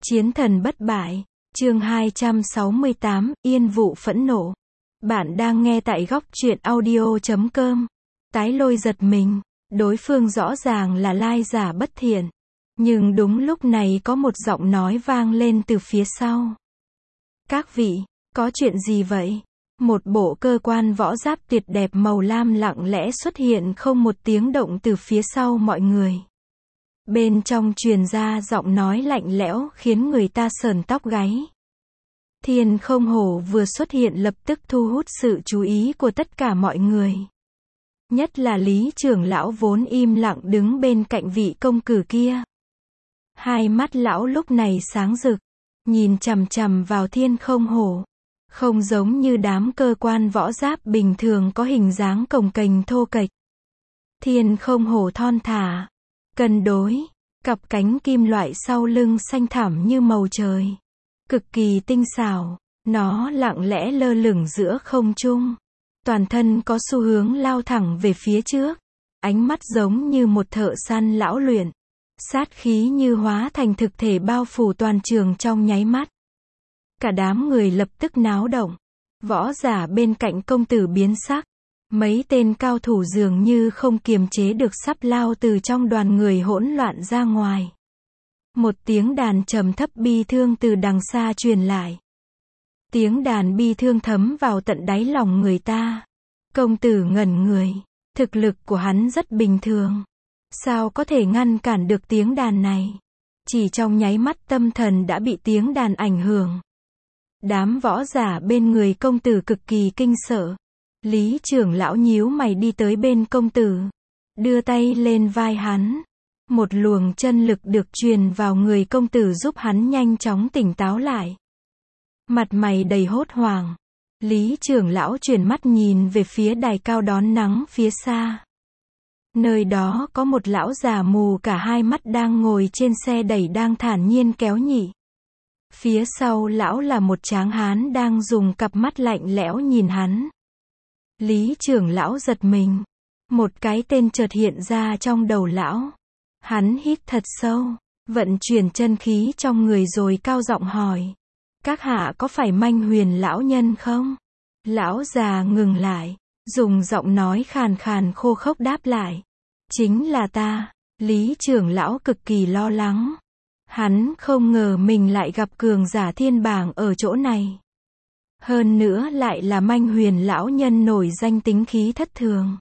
Chiến thần bất bại, chương 268, Yên vụ phẫn nộ. Bạn đang nghe tại góc truyện audio.com. Tái Lôi giật mình, đối phương rõ ràng là lai giả bất thiện. Nhưng đúng lúc này có một giọng nói vang lên từ phía sau. Các vị, có chuyện gì vậy? Một bộ cơ quan võ giáp tuyệt đẹp màu lam lặng lẽ xuất hiện không một tiếng động từ phía sau mọi người. Bên trong truyền ra giọng nói lạnh lẽo khiến người ta sởn tóc gáy. Thiên Không Hổ vừa xuất hiện lập tức thu hút sự chú ý của tất cả mọi người. Nhất là Lý trưởng lão vốn im lặng đứng bên cạnh vị công cử kia. Hai mắt lão lúc này sáng rực, nhìn chằm chằm vào Thiên Không Hổ. Không giống như đám cơ quan võ giáp bình thường có hình dáng cồng kềnh thô kệch. Thiên Không Hổ thon thả, cân đối, cặp cánh kim loại sau lưng xanh thẳm như màu trời. Cực kỳ tinh xảo, nó lặng lẽ lơ lửng giữa không trung. Toàn thân có xu hướng lao thẳng về phía trước. Ánh mắt giống như một thợ săn lão luyện. Sát khí như hóa thành thực thể bao phủ toàn trường trong nháy mắt. Cả đám người lập tức náo động. Võ giả bên cạnh công tử biến sắc. Mấy tên cao thủ dường như không kiềm chế được sắp lao từ trong đoàn người hỗn loạn ra ngoài. Một tiếng đàn trầm thấp bi thương từ đằng xa truyền lại. Tiếng đàn bi thương thấm vào tận đáy lòng người ta. Công tử ngẩn người. Thực lực của hắn rất bình thường. Sao có thể ngăn cản được tiếng đàn này? Chỉ trong nháy mắt tâm thần đã bị tiếng đàn ảnh hưởng. Đám võ giả bên người công tử cực kỳ kinh sợ. Lý trưởng lão nhíu mày đi tới bên công tử. Đưa tay lên vai hắn. Một luồng chân lực được truyền vào người công tử giúp hắn nhanh chóng tỉnh táo lại. Mặt mày đầy hốt hoảng. Lý trưởng lão chuyển mắt nhìn về phía đài cao đón nắng phía xa. Nơi đó có một lão già mù cả hai mắt đang ngồi trên xe đẩy đang thản nhiên kéo nhị. Phía sau lão là một tráng hán đang dùng cặp mắt lạnh lẽo nhìn hắn. Lý trưởng lão giật mình. Một cái tên chợt hiện ra trong đầu lão. Hắn hít thật sâu, vận chuyển chân khí trong người rồi cao giọng hỏi. Các hạ có phải Manh Huyền lão nhân không? Lão già ngừng lại, dùng giọng nói khàn khàn khô khốc đáp lại. Chính là ta. Lý trưởng lão cực kỳ lo lắng. Hắn không ngờ mình lại gặp cường giả thiên bảng ở chỗ này. Hơn nữa lại là Manh Huyền lão nhân nổi danh tính khí thất thường.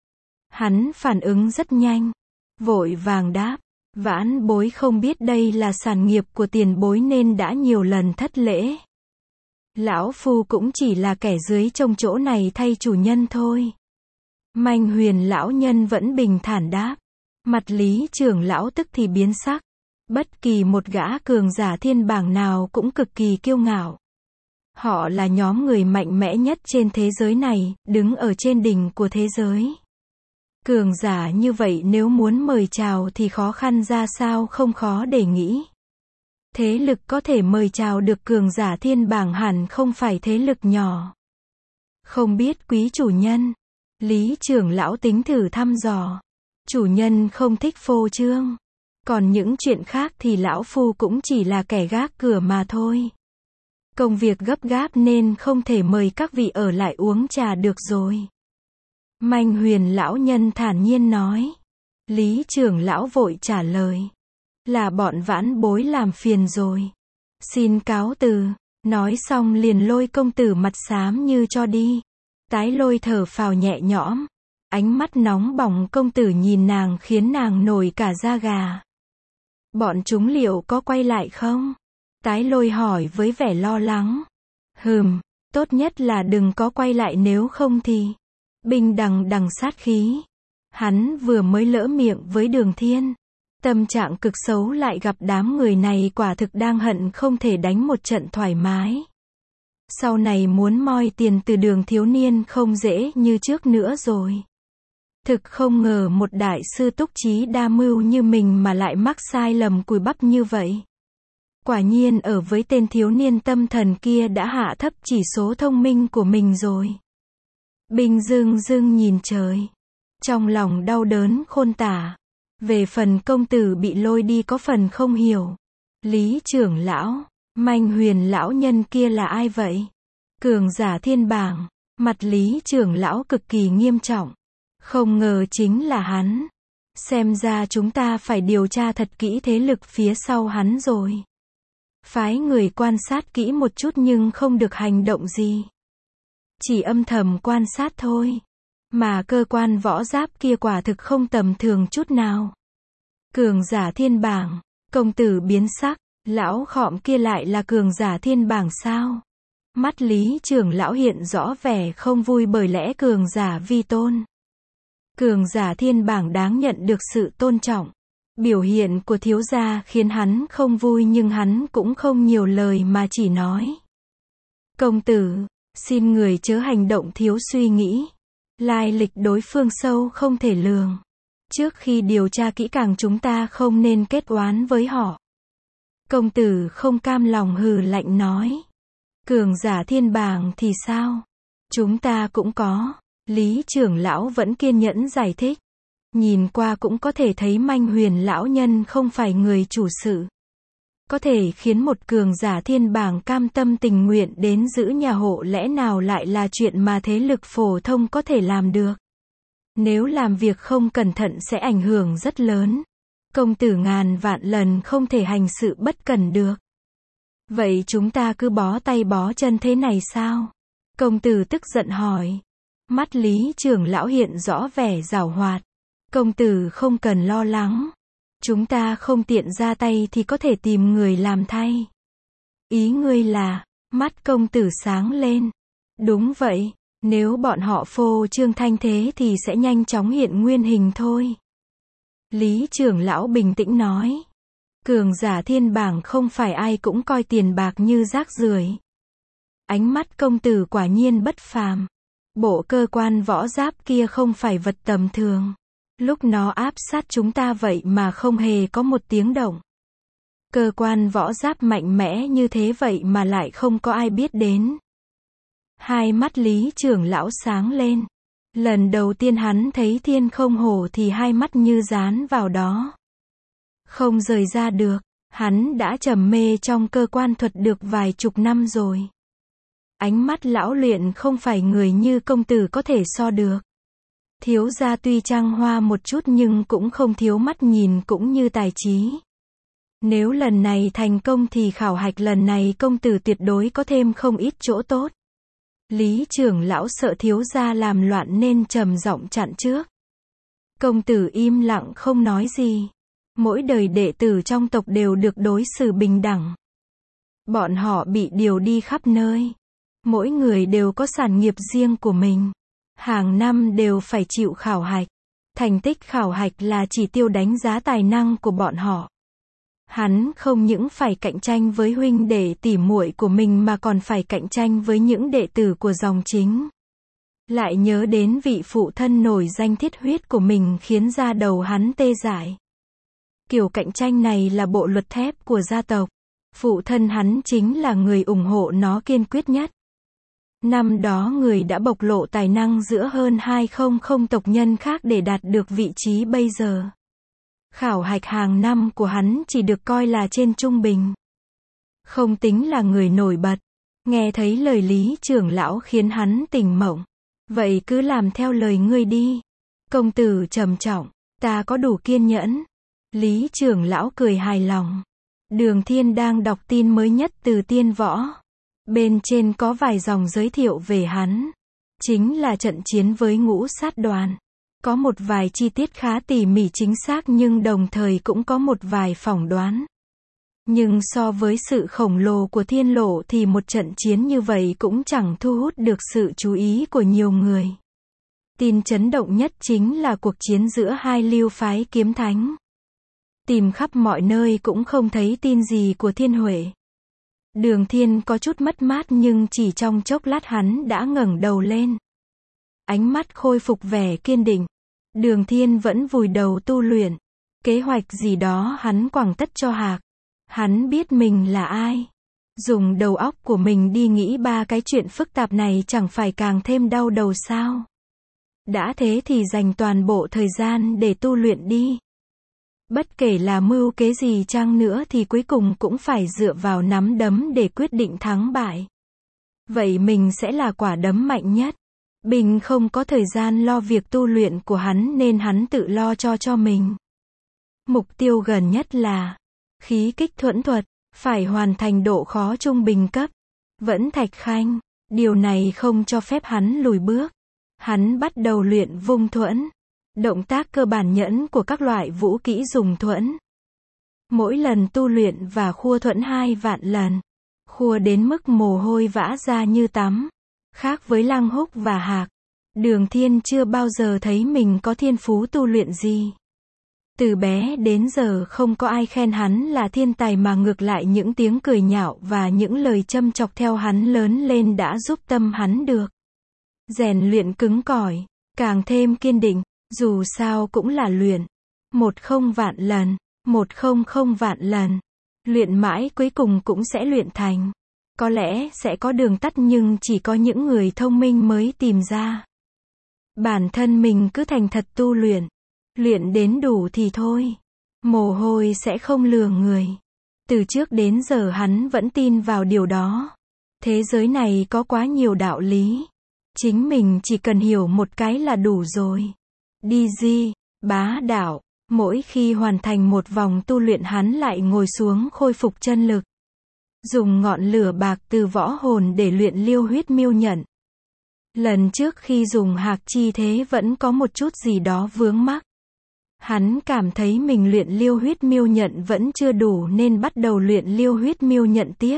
Hắn phản ứng rất nhanh. Vội vàng đáp, vãn bối không biết đây là sản nghiệp của tiền bối nên đã nhiều lần thất lễ. Lão phu cũng chỉ là kẻ dưới trông chỗ này thay chủ nhân thôi. Manh Huyền lão nhân vẫn bình thản đáp. Mặt Lý trưởng lão tức thì biến sắc. Bất kỳ một gã cường giả thiên bảng nào cũng cực kỳ kiêu ngạo. Họ là nhóm người mạnh mẽ nhất trên thế giới này, đứng ở trên đỉnh của thế giới. Cường giả như vậy nếu muốn mời chào thì khó khăn ra sao không khó để nghĩ. Thế lực có thể mời chào được cường giả thiên bảng hẳn không phải thế lực nhỏ. Không biết quý chủ nhân. Lý trưởng lão tính thử thăm dò. Chủ nhân không thích phô trương. Còn những chuyện khác thì lão phu cũng chỉ là kẻ gác cửa mà thôi. Công việc gấp gáp nên không thể mời các vị ở lại uống trà được rồi. Manh Huyền lão nhân thản nhiên nói. Lý trưởng lão vội trả lời. Là bọn vãn bối làm phiền rồi. Xin cáo từ. Nói xong liền lôi công tử mặt xám như cho đi. Tái Lôi thở phào nhẹ nhõm. Ánh mắt nóng bỏng công tử nhìn nàng khiến nàng nổi cả da gà. Bọn chúng liệu có quay lại không? Tái Lôi hỏi với vẻ lo lắng. Tốt nhất là đừng có quay lại nếu không thì... Binh đằng đằng sát khí. Hắn vừa mới lỡ miệng với Đường Thiên. Tâm trạng cực xấu lại gặp đám người này quả thực đang hận không thể đánh một trận thoải mái. Sau này muốn moi tiền từ Đường thiếu niên không dễ như trước nữa rồi. Thực không ngờ một đại sư túc trí đa mưu như mình mà lại mắc sai lầm cùi bắp như vậy. Quả nhiên ở với tên thiếu niên tâm thần kia đã hạ thấp chỉ số thông minh của mình rồi. Binh dưng dưng nhìn trời. Trong lòng đau đớn khôn tả. Về phần công tử bị lôi đi có phần không hiểu. Lý trưởng lão, Manh Huyền lão nhân kia là ai vậy? Cường giả thiên bảng. Mặt Lý trưởng lão cực kỳ nghiêm trọng. Không ngờ chính là hắn. Xem ra chúng ta phải điều tra thật kỹ thế lực phía sau hắn rồi. Phái người quan sát kỹ một chút nhưng không được hành động gì. Chỉ âm thầm quan sát thôi. Mà cơ quan võ giáp kia quả thực không tầm thường chút nào. Cường giả thiên bảng. Công tử biến sắc. Lão khọm kia lại là cường giả thiên bảng sao? Mắt Lý trưởng lão hiện rõ vẻ không vui bởi lẽ cường giả vi tôn. Cường giả thiên bảng đáng nhận được sự tôn trọng. Biểu hiện của thiếu gia khiến hắn không vui nhưng hắn cũng không nhiều lời mà chỉ nói. Công tử, xin người chớ hành động thiếu suy nghĩ. Lai lịch đối phương sâu không thể lường. Trước khi điều tra kỹ càng chúng ta không nên kết oán với họ. Công tử không cam lòng hừ lạnh nói. Cường giả thiên bảng thì sao? Chúng ta cũng có. Lý trưởng lão vẫn kiên nhẫn giải thích. Nhìn qua cũng có thể thấy Manh Huyền lão nhân không phải người chủ sự. Có thể khiến một cường giả thiên bảng cam tâm tình nguyện đến giữ nhà hộ lẽ nào lại là chuyện mà thế lực phổ thông có thể làm được. Nếu làm việc không cẩn thận sẽ ảnh hưởng rất lớn. Công tử ngàn vạn lần không thể hành sự bất cẩn được. Vậy chúng ta cứ bó tay bó chân thế này sao? Công tử tức giận hỏi. Mắt Lý trưởng lão hiện rõ vẻ giảo hoạt. Công tử không cần lo lắng. Chúng ta không tiện ra tay thì có thể tìm người làm thay. Ý ngươi là, mắt công tử sáng lên. Đúng vậy, nếu bọn họ phô trương thanh thế thì sẽ nhanh chóng hiện nguyên hình thôi. Lý trưởng lão bình tĩnh nói. Cường giả thiên bảng không phải ai cũng coi tiền bạc như rác rưởi. Ánh mắt công tử quả nhiên bất phàm. Bộ cơ quan võ giáp kia không phải vật tầm thường. Lúc nó áp sát chúng ta vậy mà không hề có một tiếng động. Cơ quan võ giáp mạnh mẽ như thế vậy mà lại không có ai biết đến. Hai mắt Lý trưởng lão sáng lên. Lần đầu tiên hắn thấy thiên không hổ thì hai mắt như dán vào đó. Không rời ra được, hắn đã trầm mê trong cơ quan thuật được vài chục năm rồi. Ánh mắt lão luyện không phải người như công tử có thể so được. Thiếu gia tuy trăng hoa một chút nhưng cũng không thiếu mắt nhìn cũng như tài trí. Nếu lần này thành công thì khảo hạch lần này công tử tuyệt đối có thêm không ít chỗ tốt. Lý trưởng lão sợ thiếu gia làm loạn nên trầm giọng chặn trước. Công tử im lặng không nói gì. Mỗi đời đệ tử trong tộc đều được đối xử bình đẳng. Bọn họ bị điều đi khắp nơi. Mỗi người đều có sản nghiệp riêng của mình. Hàng năm đều phải chịu khảo hạch. Thành tích khảo hạch là chỉ tiêu đánh giá tài năng của bọn họ. Hắn không những phải cạnh tranh với huynh đệ tỉ muội của mình mà còn phải cạnh tranh với những đệ tử của dòng chính. Lại nhớ đến vị phụ thân nổi danh thiết huyết của mình khiến da đầu hắn tê dại. Kiểu cạnh tranh này là bộ luật thép của gia tộc. Phụ thân hắn chính là người ủng hộ nó kiên quyết nhất. Năm đó người đã bộc lộ tài năng giữa hơn 200 tộc nhân khác để đạt được vị trí bây giờ. Khảo hạch hàng năm của hắn chỉ được coi là trên trung bình. Không tính là người nổi bật. Nghe thấy lời Lý trưởng lão khiến hắn tỉnh mộng. Vậy cứ làm theo lời ngươi đi. Công tử trầm trọng, ta có đủ kiên nhẫn. Lý trưởng lão cười hài lòng. Đường Thiên đang đọc tin mới nhất từ Tiên Võ. Bên trên có vài dòng giới thiệu về hắn. Chính là trận chiến với Ngũ Sát đoàn. Có một vài chi tiết khá tỉ mỉ chính xác nhưng đồng thời cũng có một vài phỏng đoán. Nhưng so với sự khổng lồ của Thiên Lộ thì một trận chiến như vậy cũng chẳng thu hút được sự chú ý của nhiều người. Tin chấn động nhất chính là cuộc chiến giữa hai lưu phái kiếm thánh. Tìm khắp mọi nơi cũng không thấy tin gì của Thiên Huệ. Đường Thiên có chút mất mát nhưng chỉ trong chốc lát hắn đã ngẩng đầu lên. Ánh mắt khôi phục vẻ kiên định. Đường Thiên vẫn vùi đầu tu luyện. Kế hoạch gì đó hắn quẳng tất cho Hạc. Hắn biết mình là ai. Dùng đầu óc của mình đi nghĩ ba cái chuyện phức tạp này chẳng phải càng thêm đau đầu sao. Đã thế thì dành toàn bộ thời gian để tu luyện đi. Bất kể là mưu kế gì chăng nữa thì cuối cùng cũng phải dựa vào nắm đấm để quyết định thắng bại. Vậy mình sẽ là quả đấm mạnh nhất. Bình không có thời gian lo việc tu luyện của hắn nên hắn tự lo cho mình. Mục tiêu gần nhất là khí kích thuẫn thuật, phải hoàn thành độ khó trung bình cấp. Vẫn Thạch Khanh, điều này không cho phép hắn lùi bước. Hắn bắt đầu luyện vung thuẫn. Động tác cơ bản nhẫn của các loại vũ kỹ dùng thuẫn. Mỗi lần tu luyện và khua thuẫn 2 vạn lần. Khua đến mức mồ hôi vã ra như tắm. Khác với Lăng Húc và Hạc, Đường Thiên chưa bao giờ thấy mình có thiên phú tu luyện gì. Từ bé đến giờ không có ai khen hắn là thiên tài mà ngược lại những tiếng cười nhạo và những lời châm chọc theo hắn lớn lên đã giúp tâm hắn được rèn luyện cứng cỏi, càng thêm kiên định, dù sao cũng là luyện. 10 vạn lần, 100 vạn lần. Luyện mãi cuối cùng cũng sẽ luyện thành. Có lẽ sẽ có đường tắt nhưng chỉ có những người thông minh mới tìm ra. Bản thân mình cứ thành thật tu luyện. Luyện đến đủ thì thôi. Mồ hôi sẽ không lừa người. Từ trước đến giờ hắn vẫn tin vào điều đó. Thế giới này có quá nhiều đạo lý. Chính mình chỉ cần hiểu một cái là đủ rồi. DZ, bá đạo. Mỗi khi hoàn thành một vòng tu luyện hắn lại ngồi xuống khôi phục chân lực. Dùng ngọn lửa bạc từ võ hồn để luyện liêu huyết miêu nhận. Lần trước khi dùng hạc chi thế vẫn có một chút gì đó vướng mắc. Hắn cảm thấy mình luyện liêu huyết miêu nhận vẫn chưa đủ nên bắt đầu luyện liêu huyết miêu nhận tiếp.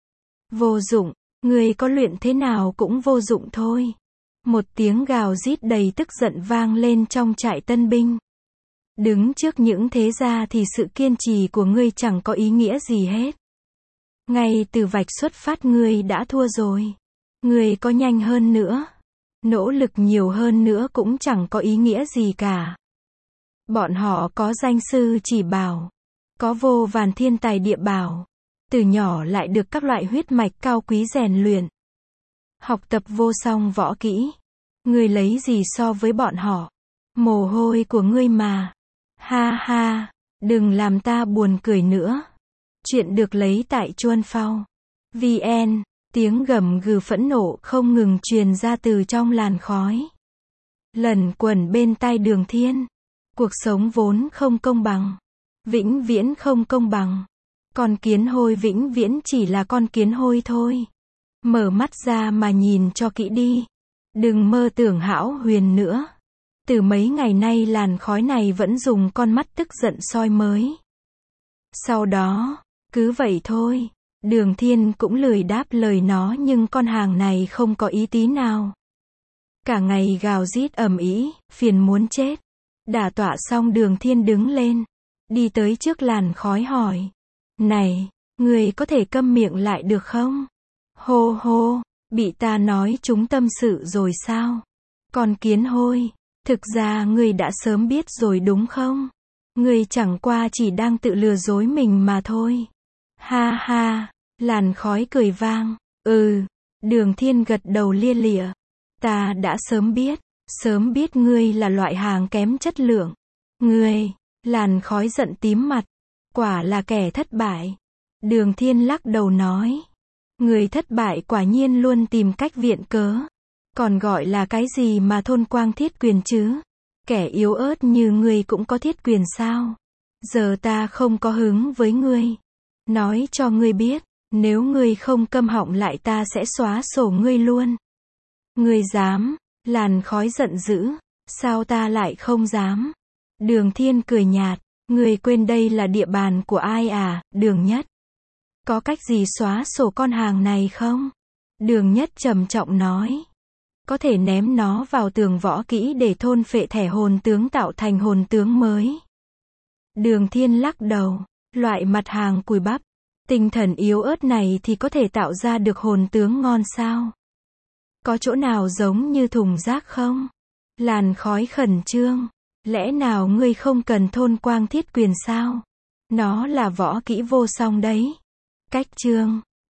Vô dụng, người có luyện thế nào cũng vô dụng thôi. Một tiếng gào rít đầy tức giận vang lên trong trại tân binh. Đứng trước những thế gia thì sự kiên trì của ngươi chẳng có ý nghĩa gì hết. Ngay từ vạch xuất phát ngươi đã thua rồi. Ngươi có nhanh hơn nữa, nỗ lực nhiều hơn nữa cũng chẳng có ý nghĩa gì cả. Bọn họ có danh sư chỉ bảo, có vô vàn thiên tài địa bảo, từ nhỏ lại được các loại huyết mạch cao quý rèn luyện. Học tập vô song võ kỹ. Ngươi lấy gì so với bọn họ? Mồ hôi của ngươi mà. Ha ha, đừng làm ta buồn cười nữa. Chuyện được lấy tại Chuan Phao. VN, tiếng gầm gừ phẫn nộ không ngừng truyền ra từ trong làn khói. Lẩn quẩn bên tai Đường Thiên. Cuộc sống vốn không công bằng. Vĩnh viễn không công bằng. Con kiến hôi vĩnh viễn chỉ là con kiến hôi thôi. Mở mắt ra mà nhìn cho kỹ đi. Đừng mơ tưởng hão huyền nữa. Từ mấy ngày nay làn khói này vẫn dùng con mắt tức giận soi mới. Sau đó, cứ vậy thôi. Đường Thiên cũng lười đáp lời nó nhưng con hàng này không có ý tí nào. Cả ngày gào rít ầm ĩ, phiền muốn chết. Đả tọa xong Đường Thiên đứng lên. Đi tới trước làn khói hỏi. Này, người có thể câm miệng lại được không? Hô hô, bị ta nói chúng tâm sự rồi sao? Con kiến hôi, thực ra ngươi đã sớm biết rồi đúng không? Ngươi chẳng qua chỉ đang tự lừa dối mình mà thôi. Ha ha, làn khói cười vang. Đường Thiên gật đầu lia lịa. Ta đã sớm biết ngươi là loại hàng kém chất lượng. Ngươi, làn khói giận tím mặt. Quả là kẻ thất bại. Đường Thiên lắc đầu nói. Người thất bại quả nhiên luôn tìm cách viện cớ. Còn gọi là cái gì mà thôn quang thiết quyền chứ? Kẻ yếu ớt như ngươi cũng có thiết quyền sao? Giờ ta không có hứng với ngươi. Nói cho ngươi biết, nếu ngươi không câm họng lại ta sẽ xóa sổ ngươi luôn. Ngươi dám? Làn khói giận dữ. Sao ta lại không dám? Đường Thiên cười nhạt. Ngươi quên đây là địa bàn của ai à, Đường Nhất? Có cách gì xóa sổ con hàng này không? Đường Nhất trầm trọng nói. Có thể ném nó vào tường võ kỹ để thôn phệ thẻ hồn tướng tạo thành hồn tướng mới. Đường Thiên lắc đầu. Loại mặt hàng cùi bắp, tinh thần yếu ớt này thì có thể tạo ra được hồn tướng ngon sao? Có chỗ nào giống như thùng rác không? Làn khói khẩn trương. Lẽ nào ngươi không cần thôn quang thiết quyền sao? Nó là võ kỹ vô song đấy. Cách chương